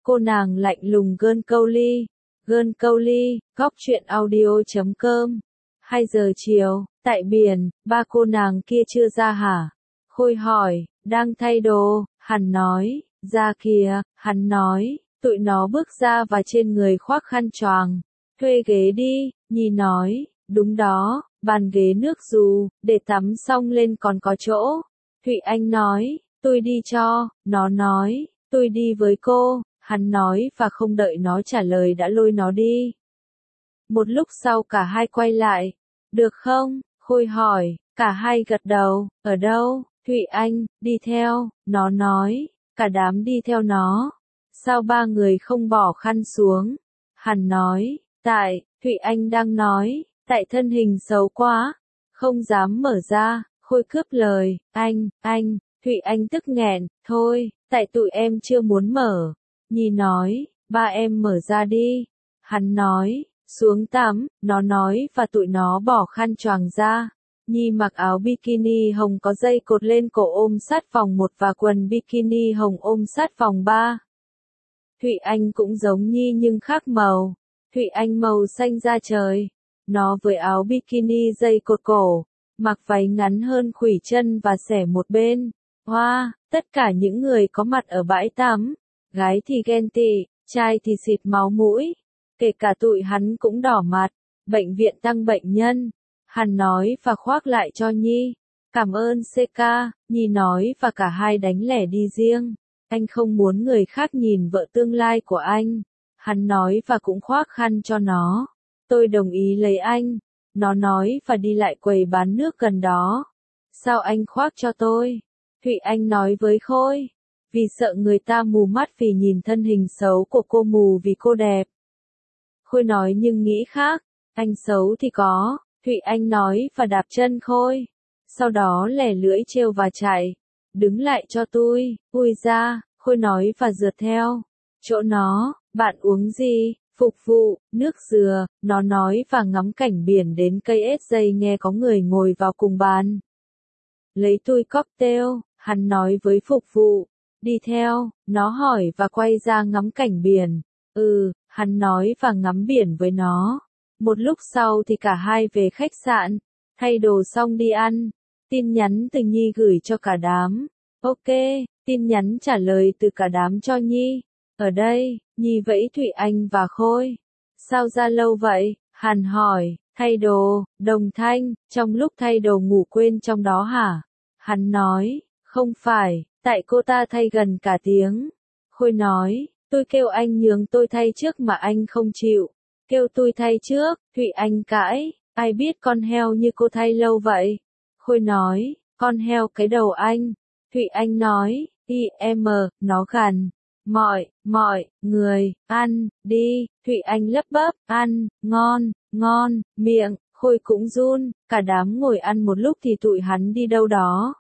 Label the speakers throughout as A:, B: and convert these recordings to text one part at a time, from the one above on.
A: Cô nàng lạnh lùng gơn câu ly, góc chuyện audio.com. 2 giờ chiều, tại biển, ba cô nàng kia chưa ra hả? Khôi hỏi, đang thay đồ, hắn nói, ra kìa, hắn nói, tụi nó bước ra và trên người khoác khăn choàng. Thuê ghế đi, Nhi nói, đúng đó, bàn ghế nước dù, để tắm xong lên còn có chỗ. Thụy Anh nói, tôi đi cho, nó nói, tôi đi với cô, hắn nói và không đợi nó trả lời đã lôi nó đi. Một lúc sau cả hai quay lại, được không? Khôi hỏi, cả hai gật đầu, ở đâu? Thụy Anh, đi theo, nó nói, cả đám đi theo nó. Sao ba người không bỏ khăn xuống? Hắn nói, Thụy Anh đang nói, tại thân hình xấu quá, không dám mở ra. Khôi cướp lời, anh, Thụy Anh tức nghẹn, thôi, tại tụi em chưa muốn mở. Nhi nói, ba em mở ra đi. Hắn nói, xuống tắm, nó nói và tụi nó bỏ khăn choàng ra. Nhi mặc áo bikini hồng có dây cột lên cổ ôm sát vòng 1 và quần bikini hồng ôm sát vòng 3. Thụy Anh cũng giống Nhi nhưng khác màu. Thụy Anh màu xanh da trời. Nó với áo bikini dây cột cổ, mặc váy ngắn hơn khuỷu chân và xẻ một bên. Hoa, tất cả những người có mặt ở bãi tắm, gái thì ghen tị, trai thì xịt máu mũi. Kể cả tụi hắn cũng đỏ mặt. Bệnh viện tăng bệnh nhân. Hắn nói và khoác lại cho Nhi. Cảm ơn CK, Nhi nói và cả hai đánh lẻ đi riêng. Anh không muốn người khác nhìn vợ tương lai của anh. Hắn nói và cũng khoác khăn cho nó. Tôi đồng ý lấy anh. Nó nói và đi lại quầy bán nước gần đó. Sao anh khoác cho tôi? Thụy Anh nói với Khôi. Vì sợ người ta mù mắt vì nhìn thân hình xấu của cô, mù vì cô đẹp. Khôi nói nhưng nghĩ khác. Anh xấu thì có. Thụy Anh nói và đạp chân Khôi. Sau đó lẻ lưỡi trêu và chạy. Đứng lại cho tôi. Ui ra, Khôi nói và rượt theo. Chỗ nó, bạn uống gì? Phục vụ, nước dừa, nó nói và ngắm cảnh biển đến cây ếch dây nghe có người ngồi vào cùng bàn. Lấy tôi cocktail, hắn nói với phục vụ. Đi theo, nó hỏi và quay ra ngắm cảnh biển. Hắn nói và ngắm biển với nó. Một lúc sau thì cả hai về khách sạn, thay đồ xong đi ăn. Tin nhắn từ Nhi gửi cho cả đám. Ok, tin nhắn trả lời từ cả đám cho Nhi. Ở đây, Nhi vẫy Thụy Anh và Khôi. Sao ra lâu vậy? Hắn hỏi, thay đồ, Đồng Thanh, trong lúc thay đồ ngủ quên trong đó hả? Hắn nói, không phải, tại cô ta thay gần cả tiếng. Khôi nói, tôi kêu anh nhường tôi thay trước mà anh không chịu. Kêu tôi thay trước, Thụy Anh cãi, ai biết con heo như cô thay lâu vậy? Khôi nói, con heo cái đầu anh. Thụy Anh nói, nó gằn. Mọi người, ăn, đi. Thụy Anh lấp bấp, ăn, ngon, miệng. Khôi cũng run. Cả đám ngồi ăn một lúc thì tụi hắn đi đâu đó.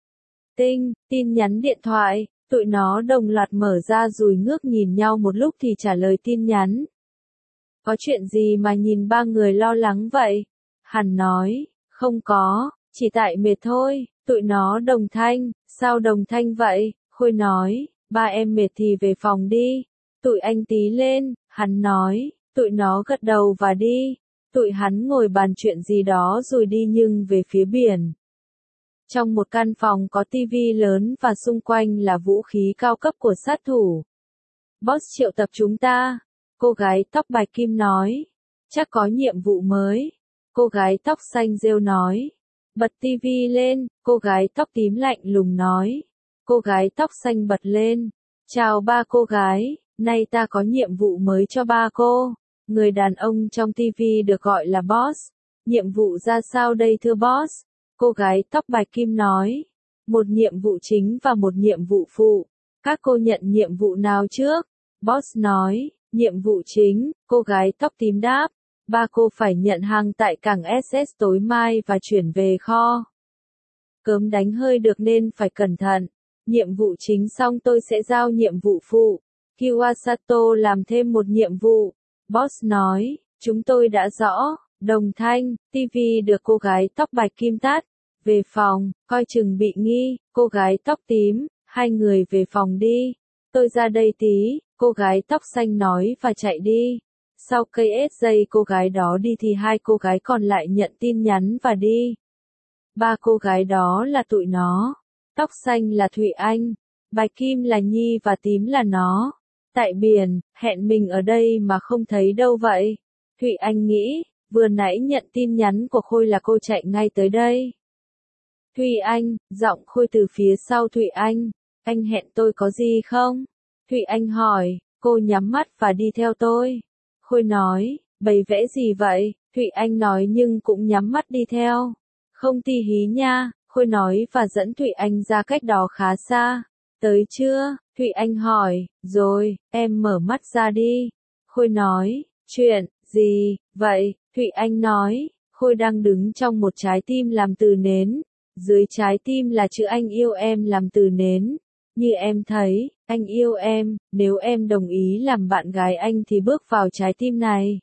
A: Tin nhắn điện thoại. Tụi nó đồng loạt mở ra rồi ngước nhìn nhau một lúc thì trả lời tin nhắn. Có chuyện gì mà nhìn ba người lo lắng vậy? Hắn nói, không có, chỉ tại mệt thôi. Tụi nó Đồng Thanh, sao Đồng Thanh vậy? Khôi nói, ba em mệt thì về phòng đi. Tụi anh tí lên, hắn nói, tụi nó gật đầu và đi. Tụi hắn ngồi bàn chuyện gì đó rồi đi nhưng về phía biển. Trong một căn phòng có tivi lớn và xung quanh là vũ khí cao cấp của sát thủ. Boss triệu tập chúng ta. Cô gái tóc bạch kim nói. Chắc có nhiệm vụ mới. Cô gái tóc xanh rêu nói. Bật tivi lên. Cô gái tóc tím lạnh lùng nói. Cô gái tóc xanh bật lên. Chào ba cô gái, nay ta có nhiệm vụ mới cho ba cô. Người đàn ông trong tivi được gọi là boss. Nhiệm vụ ra sao đây thưa boss? Cô gái tóc bạch kim nói. Một nhiệm vụ chính và một nhiệm vụ phụ. Các cô nhận nhiệm vụ nào trước? Boss nói. Nhiệm vụ chính, cô gái tóc tím đáp. Ba cô phải nhận hàng tại cảng SS tối mai và chuyển về kho. Cớm đánh hơi được nên phải cẩn thận. Nhiệm vụ chính xong tôi sẽ giao nhiệm vụ phụ. Kiwasato làm thêm một nhiệm vụ. Boss nói, chúng tôi đã rõ. Đồng Thanh, TV được cô gái tóc bạch kim tắt. Về phòng, coi chừng bị nghi. Cô gái tóc tím, hai người về phòng đi. Tôi ra đây tí. cô gái tóc xanh nói và chạy đi. Sau cây giây cô gái đó đi thì hai cô gái còn lại nhận tin nhắn và đi. Ba cô gái đó là tụi nó. Tóc xanh là Thụy Anh, bạch kim là Nhi và tím là nó. Tại biển, hẹn mình ở đây mà không thấy đâu vậy? Thụy Anh nghĩ, vừa nãy nhận tin nhắn của Khôi là cô chạy ngay tới đây. Thụy Anh, giọng Khôi từ phía sau Thụy anh hẹn tôi có gì không? Thụy Anh hỏi, cô nhắm mắt và đi theo tôi. Khôi nói, bày vẽ gì vậy? Thụy Anh nói nhưng cũng nhắm mắt đi theo. Không tì hí nha, Khôi nói và dẫn Thụy Anh ra cách đó khá xa. Tới chưa? Thụy Anh hỏi, rồi, em mở mắt ra đi. Khôi nói, chuyện gì vậy? Thụy Anh nói, Khôi đang đứng trong một trái tim làm từ nến. Dưới trái tim là chữ anh yêu em làm từ nến. Như em thấy, anh yêu em, nếu em đồng ý làm bạn gái anh thì bước vào trái tim này.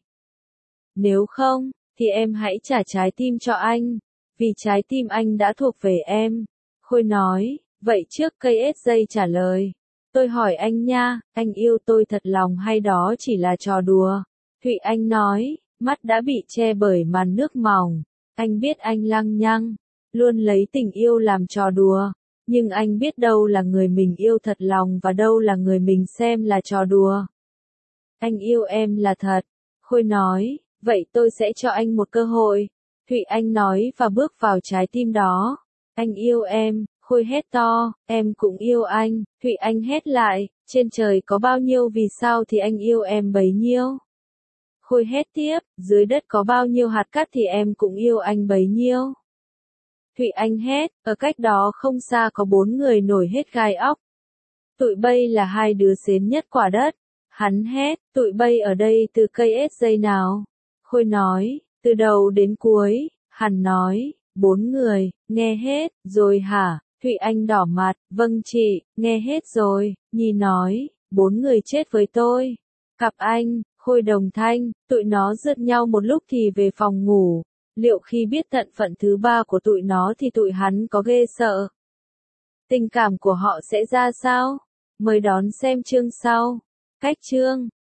A: Nếu không, thì em hãy trả trái tim cho anh, vì trái tim anh đã thuộc về em. Khôi nói, vậy trước cây dây trả lời. Tôi hỏi anh nha, anh yêu tôi thật lòng hay đó chỉ là trò đùa? Thụy Anh nói, mắt đã bị che bởi màn nước mỏng. Anh biết anh lăng nhăng, luôn lấy tình yêu làm trò đùa. Nhưng anh biết đâu là người mình yêu thật lòng và đâu là người mình xem là trò đùa. Anh yêu em là thật. Khôi nói, vậy tôi sẽ cho anh một cơ hội. Thụy Anh nói và bước vào trái tim đó. Anh yêu em, Khôi hét to, em cũng yêu anh. Thụy Anh hét lại, trên trời có bao nhiêu vì sao thì anh yêu em bấy nhiêu. Khôi hét tiếp, dưới đất có bao nhiêu hạt cát thì em cũng yêu anh bấy nhiêu. Thụy Anh hét, ở cách đó không xa có 4 người nổi hết gai óc. Tụi bay là hai đứa xến nhất quả đất. Hắn hét, tụi bay ở đây từ cây dây nào? Khôi nói, từ đầu đến cuối. Hắn nói, 4 người, nghe hết, rồi hả? Thụy Anh đỏ mặt, vâng chị, nghe hết rồi. Nhi nói, 4 người chết với tôi. Cặp anh, Khôi đồng thanh, tụi nó rượt nhau một lúc thì về phòng ngủ. Liệu khi biết tận phận thứ ba của tụi nó thì tụi hắn có ghê sợ? Tình cảm của họ sẽ ra sao? Mời đón xem chương sau. Cách chương